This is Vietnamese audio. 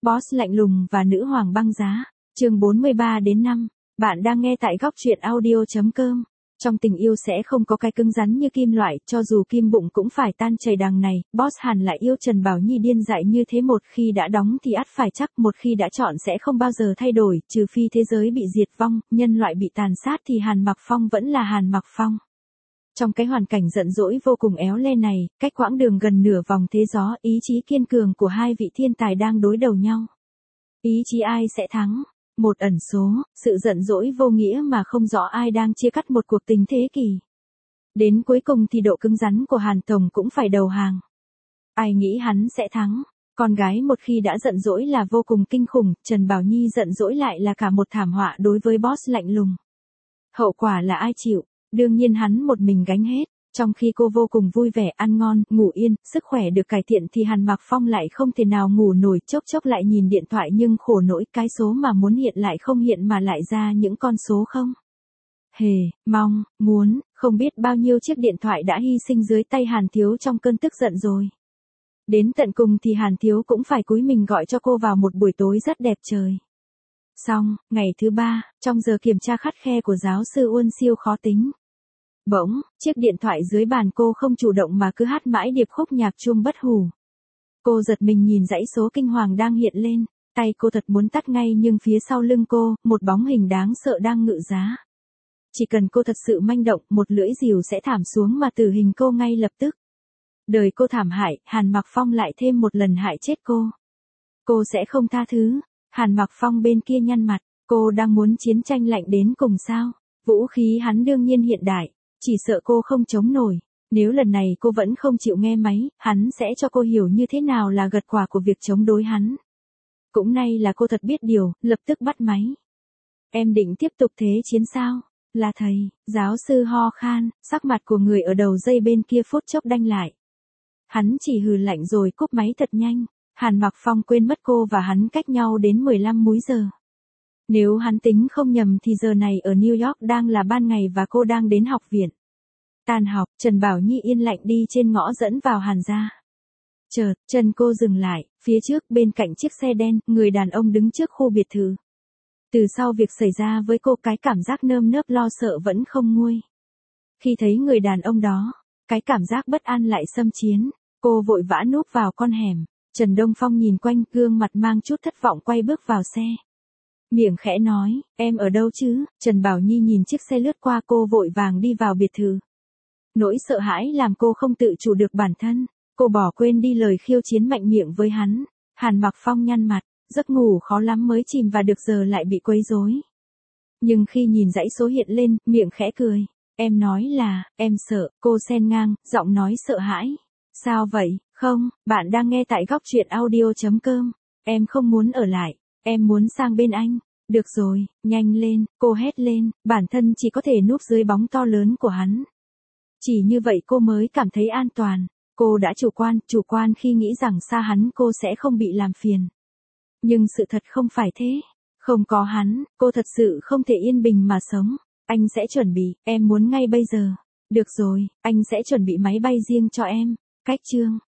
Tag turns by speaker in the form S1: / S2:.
S1: Boss lạnh lùng và nữ hoàng băng giá. Chương 43-5. Bạn đang nghe tại góc truyện audio.com. Trong tình yêu sẽ không có cái cứng rắn như kim loại, cho dù kim bụng cũng phải tan chảy đằng này. Boss hẳn lại yêu Trần Bảo Nhi điên dại như thế, một khi đã đóng thì ắt phải chắc, một khi đã chọn sẽ không bao giờ thay đổi, trừ phi thế giới bị diệt vong, nhân loại bị tàn sát thì Hàn Mặc Phong vẫn là Hàn Mặc Phong. Trong cái hoàn cảnh giận dỗi vô cùng éo le này, cách quãng đường gần nửa vòng thế gió, ý chí kiên cường của hai vị thiên tài đang đối đầu nhau. Ý chí ai sẽ thắng? Một ẩn số, sự giận dỗi vô nghĩa mà không rõ ai đang chia cắt một cuộc tình thế kỷ. Đến cuối cùng thì độ cứng rắn của Hàn Tổng cũng phải đầu hàng. Ai nghĩ hắn sẽ thắng? Con gái một khi đã giận dỗi là vô cùng kinh khủng, Trần Bảo Nhi giận dỗi lại là cả một thảm họa đối với boss lạnh lùng. Hậu quả là ai chịu? Đương nhiên hắn một mình gánh hết. Trong khi cô vô cùng vui vẻ, ăn ngon, ngủ yên, sức khỏe được cải thiện thì Hàn Mặc Phong lại không thể nào ngủ nổi, chốc chốc lại nhìn điện thoại nhưng khổ nỗi cái số mà muốn hiện lại không hiện mà lại ra những con số không. Hề, mong, muốn, không biết bao nhiêu chiếc điện thoại đã hy sinh dưới tay Hàn Thiếu trong cơn tức giận rồi. Đến tận cùng thì Hàn Thiếu cũng phải cúi mình gọi cho cô vào một buổi tối rất đẹp trời. Xong, ngày thứ 3, trong giờ kiểm tra khắt khe của giáo sư Uân siêu khó tính. Bỗng, chiếc điện thoại dưới bàn cô không chủ động mà cứ hát mãi điệp khúc nhạc chuông bất hủ. Cô giật mình nhìn dãy số kinh hoàng đang hiện lên, tay cô thật muốn tắt ngay nhưng phía sau lưng cô, một bóng hình đáng sợ đang ngự giá. Chỉ cần cô thật sự manh động, một lưỡi rìu sẽ thảm xuống mà tử hình cô ngay lập tức. Đời cô thảm hại, Hàn Mặc Phong lại thêm một lần hại chết cô. Cô sẽ không tha thứ. Hàn Mặc Phong bên kia nhăn mặt, cô đang muốn chiến tranh lạnh đến cùng sao? Vũ khí hắn đương nhiên hiện đại. Chỉ sợ cô không chống nổi. Nếu lần này cô vẫn không chịu nghe máy, hắn sẽ cho cô hiểu như thế nào là gặt quả của việc chống đối hắn. Cũng nay là cô thật biết điều, lập tức bắt máy. Em định tiếp tục thế chiến sao? Là thầy, giáo sư ho khan, sắc mặt của người ở đầu dây bên kia phút chốc đanh lại. Hắn chỉ hừ lạnh rồi cúp máy thật nhanh. Hàn Mặc Phong quên mất cô và hắn cách nhau đến 15 múi giờ. Nếu hắn tính không nhầm thì giờ này ở New York đang là ban ngày và cô đang đến học viện. Tan học, Trần Bảo Nhi yên lặng đi trên ngõ dẫn vào Hàn gia. Chợt, chân cô dừng lại, phía trước bên cạnh chiếc xe đen, người đàn ông đứng trước khu biệt thự. Từ sau việc xảy ra với cô, cái cảm giác nơm nớp lo sợ vẫn không nguôi. Khi thấy người đàn ông đó, cái cảm giác bất an lại xâm chiếm, cô vội vã núp vào con hẻm. Trần Đông Phong nhìn quanh, gương mặt mang chút thất vọng quay bước vào xe. Miệng khẽ nói, em ở đâu chứ? Trần Bảo Nhi nhìn chiếc xe lướt qua, cô vội vàng đi vào biệt thự. Nỗi sợ hãi làm cô không tự chủ được bản thân. Cô bỏ quên đi lời khiêu chiến mạnh miệng với hắn. Hàn Mặc Phong nhăn mặt, giấc ngủ khó lắm mới chìm và được giờ lại bị quấy rối. Nhưng khi nhìn dãy số hiện lên, miệng khẽ cười. Em nói là, em sợ, cô xen ngang, giọng nói sợ hãi. Sao vậy? Không, bạn đang nghe tại góc truyện audio.com. Em không muốn ở lại, em muốn sang bên anh. Được rồi, nhanh lên, cô hét lên, bản thân chỉ có thể núp dưới bóng to lớn của hắn. Chỉ như vậy cô mới cảm thấy an toàn. Cô đã chủ quan khi nghĩ rằng xa hắn cô sẽ không bị làm phiền. Nhưng sự thật không phải thế. Không có hắn, cô thật sự không thể yên bình mà sống. Anh sẽ chuẩn bị, em muốn ngay bây giờ. Được rồi, anh sẽ chuẩn bị máy bay riêng cho em. Cách chương.